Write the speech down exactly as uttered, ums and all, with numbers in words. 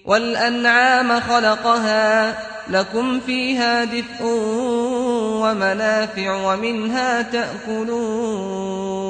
وَالْأَنْعَامَ خَلَقَهَا لَكُمْ فِيهَا دِفْءٌ وَمَنَافِعُ وَمِنْهَا تَأْكُلُونَ